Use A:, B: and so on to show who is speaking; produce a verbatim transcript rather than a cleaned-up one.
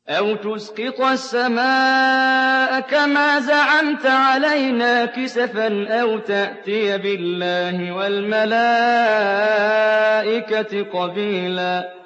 A: أَوْ تُسْقِطَ السَّمَاءَ كَمَا زَعَمْتَ عَلَيْنَا كِسَفًا أَوْ تَأْتِيَ بِاللَّهِ وَالْمَلَائِكَةِ قَبِيلًا